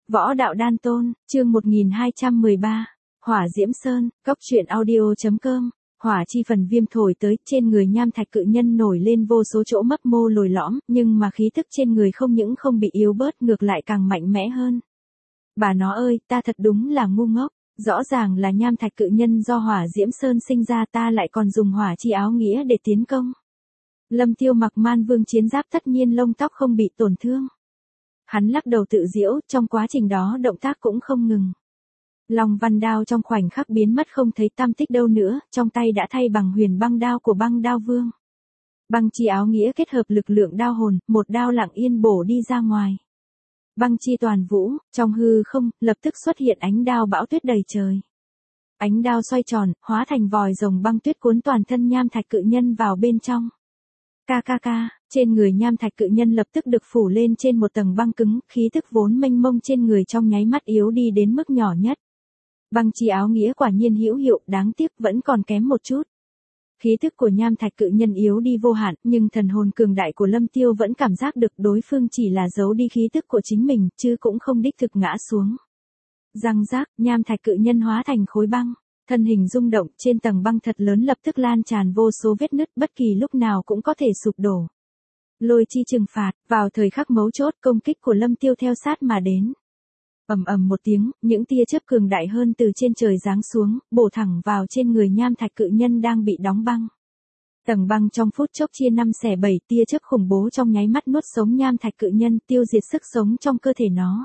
Võ đạo đan tôn, chương 1213. Hỏa Diễm Sơn, Cốc truyện audio.com. Hỏa chi phần viêm thổi tới, trên người nham thạch cự nhân nổi lên vô số chỗ mấp mô lồi lõm, nhưng mà khí tức trên người không những không bị yếu bớt, ngược lại càng mạnh mẽ hơn. Bà nó ơi, ta thật đúng là ngu ngốc, rõ ràng là nham thạch cự nhân do Hỏa Diễm Sơn sinh ra, ta lại còn dùng hỏa chi áo nghĩa để tiến công. Lâm Tiêu mặc man vương chiến giáp, tất nhiên lông tóc không bị tổn thương. Hắn lắc đầu tự giễu, trong quá trình đó động tác cũng không ngừng. Long văn đao trong khoảnh khắc biến mất không thấy tăm tích đâu nữa, trong tay đã thay bằng huyền băng đao của băng đao vương. Băng chi áo nghĩa kết hợp lực lượng đao hồn, một đao lặng yên bổ đi ra ngoài. Băng chi toàn vũ, trong hư không, lập tức xuất hiện ánh đao bão tuyết đầy trời. Ánh đao xoay tròn, hóa thành vòi rồng băng tuyết cuốn toàn thân nham thạch cự nhân vào bên trong. Trên người nham thạch cự nhân lập tức được phủ lên trên một tầng băng cứng, khí tức vốn mênh mông trên người trong nháy mắt yếu đi đến mức nhỏ nhất. Băng chi áo nghĩa quả nhiên hữu hiệu, đáng tiếc vẫn còn kém một chút. Khí tức của nham thạch cự nhân yếu đi vô hạn, nhưng thần hồn cường đại của Lâm Tiêu vẫn cảm giác được đối phương chỉ là giấu đi khí tức của chính mình, chứ cũng không đích thực ngã xuống. Răng rác, nham thạch cự nhân hóa thành khối băng. Thân hình rung động, trên tầng băng thật lớn lập tức lan tràn vô số vết nứt, bất kỳ lúc nào cũng có thể sụp đổ. Lôi chi trừng phạt, vào thời khắc mấu chốt, công kích của Lâm Tiêu theo sát mà đến. Ầm ầm một tiếng, những tia chớp cường đại hơn từ trên trời giáng xuống, bổ thẳng vào trên người nham thạch cự nhân đang bị đóng băng. Tầng băng trong phút chốc chia 5/7, tia chớp khủng bố trong nháy mắt nuốt sống nham thạch cự nhân, tiêu diệt sức sống trong cơ thể nó.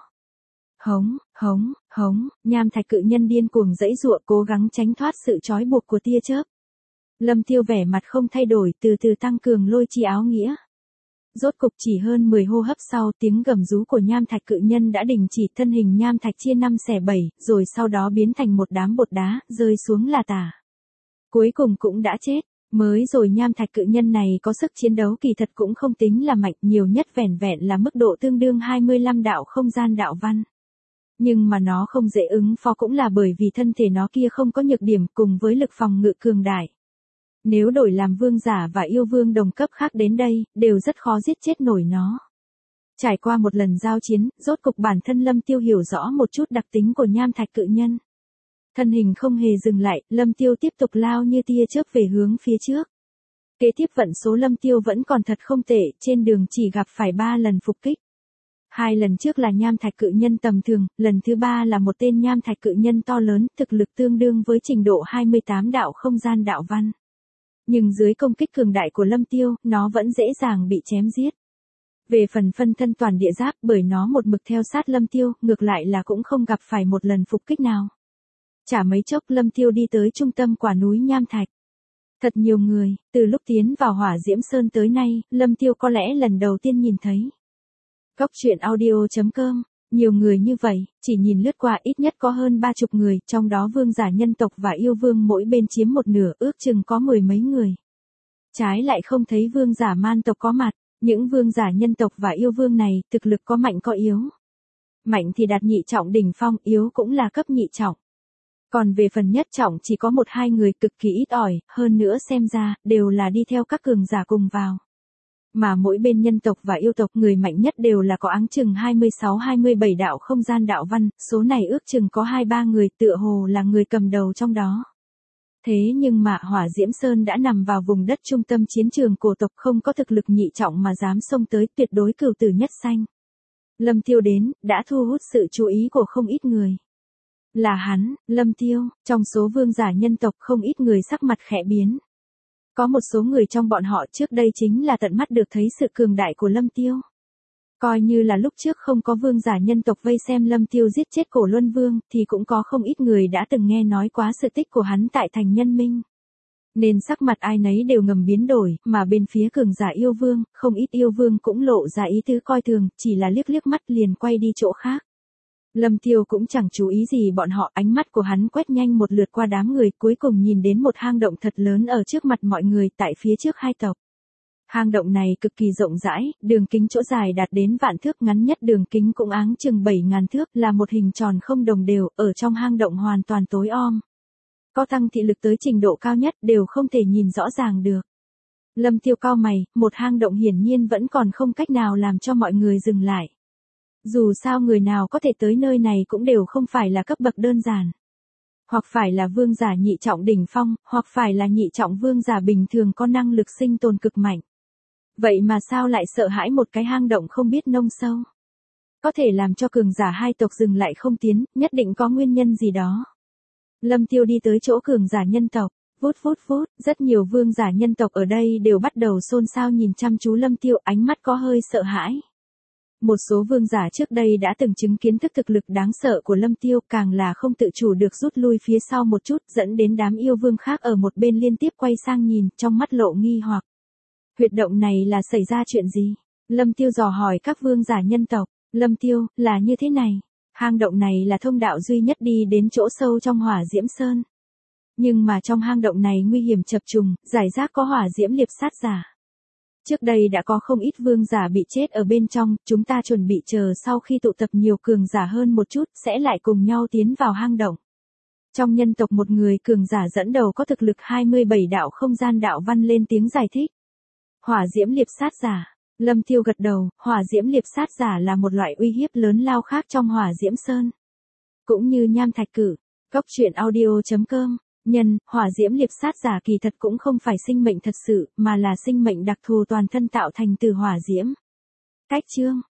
Hống, nham thạch cự nhân điên cuồng giãy giụa, cố gắng tránh thoát sự trói buộc của tia chớp. Lâm Tiêu vẻ mặt không thay đổi, từ từ tăng cường lôi chi áo nghĩa. Rốt cục chỉ hơn 10 hô hấp sau, tiếng gầm rú của nham thạch cự nhân đã đình chỉ, thân hình nham thạch chia 5/7, rồi sau đó biến thành một đám bột đá, rơi xuống là tả. Cuối cùng cũng đã chết. Mới rồi nham thạch cự nhân này có sức chiến đấu kỳ thật cũng không tính là mạnh, nhiều nhất vẻn vẹn là mức độ tương đương 25 đạo không gian đạo văn. Nhưng mà nó không dễ ứng phó cũng là bởi vì thân thể nó kia không có nhược điểm, cùng với lực phòng ngự cường đại. Nếu đổi làm vương giả và yêu vương đồng cấp khác đến đây, đều rất khó giết chết nổi nó. Trải qua một lần giao chiến, rốt cục bản thân Lâm Tiêu hiểu rõ một chút đặc tính của nham thạch cự nhân. Thân hình không hề dừng lại, Lâm Tiêu tiếp tục lao như tia chớp về hướng phía trước. Kế tiếp vận số Lâm Tiêu vẫn còn thật không tệ, trên đường chỉ gặp phải 3 lần phục kích. 2 lần trước là nham thạch cự nhân tầm thường, lần thứ 3 là một tên nham thạch cự nhân to lớn, thực lực tương đương với trình độ 28 đạo không gian đạo văn. Nhưng dưới công kích cường đại của Lâm Tiêu, nó vẫn dễ dàng bị chém giết. Về phần phân thân toàn địa giáp, bởi nó một mực theo sát Lâm Tiêu, ngược lại là cũng không gặp phải một lần phục kích nào. Chả mấy chốc Lâm Tiêu đi tới trung tâm quả núi nham thạch. Thật nhiều người, từ lúc tiến vào Hỏa Diễm Sơn tới nay, Lâm Tiêu có lẽ lần đầu tiên nhìn thấy. Cốc truyện audio.com. Nhiều người như vậy, chỉ nhìn lướt qua ít nhất có hơn 30 người, trong đó vương giả nhân tộc và yêu vương mỗi bên chiếm một nửa, ước chừng có 10 mấy người. Trái lại không thấy vương giả man tộc có mặt, những vương giả nhân tộc và yêu vương này, thực lực có mạnh có yếu. Mạnh thì đạt nhị trọng đỉnh phong, yếu cũng là cấp nhị trọng. Còn về phần nhất trọng chỉ có 1-2 người cực kỳ ít ỏi, hơn nữa xem ra, đều là đi theo các cường giả cùng vào. Mà mỗi bên nhân tộc và yêu tộc người mạnh nhất đều là có áng chừng 26-27 đạo không gian đạo văn, số này ước chừng có 2-3 người, tựa hồ là người cầm đầu trong đó. Thế nhưng mà Hỏa Diễm Sơn đã nằm vào vùng đất trung tâm chiến trường của tộc, không có thực lực nhị trọng mà dám xông tới, tuyệt đối cửu tử nhất sanh. Lâm Tiêu đến, đã thu hút sự chú ý của không ít người. Là hắn, Lâm Tiêu, trong số vương giả nhân tộc không ít người sắc mặt khẽ biến. Có một số người trong bọn họ trước đây chính là tận mắt được thấy sự cường đại của Lâm Tiêu. Coi như là lúc trước không có vương giả nhân tộc vây xem Lâm Tiêu giết chết Cổ Luân Vương, thì cũng có không ít người đã từng nghe nói quá sự tích của hắn tại thành Nhân Minh. Nên sắc mặt ai nấy đều ngầm biến đổi, mà bên phía cường giả yêu vương, không ít yêu vương cũng lộ ra ý tứ coi thường, chỉ là liếc liếc mắt liền quay đi chỗ khác. Lâm Tiêu cũng chẳng chú ý gì bọn họ, ánh mắt của hắn quét nhanh một lượt qua đám người, cuối cùng nhìn đến một hang động thật lớn ở trước mặt mọi người tại phía trước hai tộc. Hang động này cực kỳ rộng rãi, đường kính chỗ dài đạt đến vạn thước, ngắn nhất đường kính cũng áng chừng 7.000 thước, là một hình tròn không đồng đều, ở trong hang động hoàn toàn tối om. Có tăng thị lực tới trình độ cao nhất đều không thể nhìn rõ ràng được. Lâm Tiêu cau mày, một hang động hiển nhiên vẫn còn không cách nào làm cho mọi người dừng lại. Dù sao người nào có thể tới nơi này cũng đều không phải là cấp bậc đơn giản. Hoặc phải là vương giả nhị trọng đỉnh phong, hoặc phải là nhị trọng vương giả bình thường có năng lực sinh tồn cực mạnh. Vậy mà sao lại sợ hãi một cái hang động không biết nông sâu? Có thể làm cho cường giả hai tộc dừng lại không tiến, nhất định có nguyên nhân gì đó. Lâm Tiêu đi tới chỗ cường giả nhân tộc, vút, rất nhiều vương giả nhân tộc ở đây đều bắt đầu xôn xao nhìn chăm chú Lâm Tiêu, ánh mắt có hơi sợ hãi. Một số vương giả trước đây đã từng chứng kiến thực lực đáng sợ của Lâm Tiêu, càng là không tự chủ được rút lui phía sau một chút, dẫn đến đám yêu vương khác ở một bên liên tiếp quay sang nhìn, trong mắt lộ nghi hoặc. Huyệt động này là xảy ra chuyện gì? Lâm Tiêu dò hỏi các vương giả nhân tộc. Lâm Tiêu, là như thế này. Hang động này là thông đạo duy nhất đi đến chỗ sâu trong Hỏa Diễm Sơn. Nhưng mà trong hang động này nguy hiểm chập trùng, giải rác có hỏa diễm liệp sát giả. Trước đây đã có không ít vương giả bị chết ở bên trong, chúng ta chuẩn bị chờ sau khi tụ tập nhiều cường giả hơn một chút, sẽ lại cùng nhau tiến vào hang động. Trong nhân tộc một người cường giả dẫn đầu có thực lực 27 đạo không gian đạo văn lên tiếng giải thích. Hỏa diễm liệp sát giả. Lâm Tiêu gật đầu, hỏa diễm liệp sát giả là một loại uy hiếp lớn lao khác trong Hỏa Diễm Sơn. Cũng như nham thạch cử, Cốc Truyện Audio.com, hỏa diễm liệp sát giả kỳ thật cũng không phải sinh mệnh thật sự, mà là sinh mệnh đặc thù toàn thân tạo thành từ hỏa diễm. Cách chương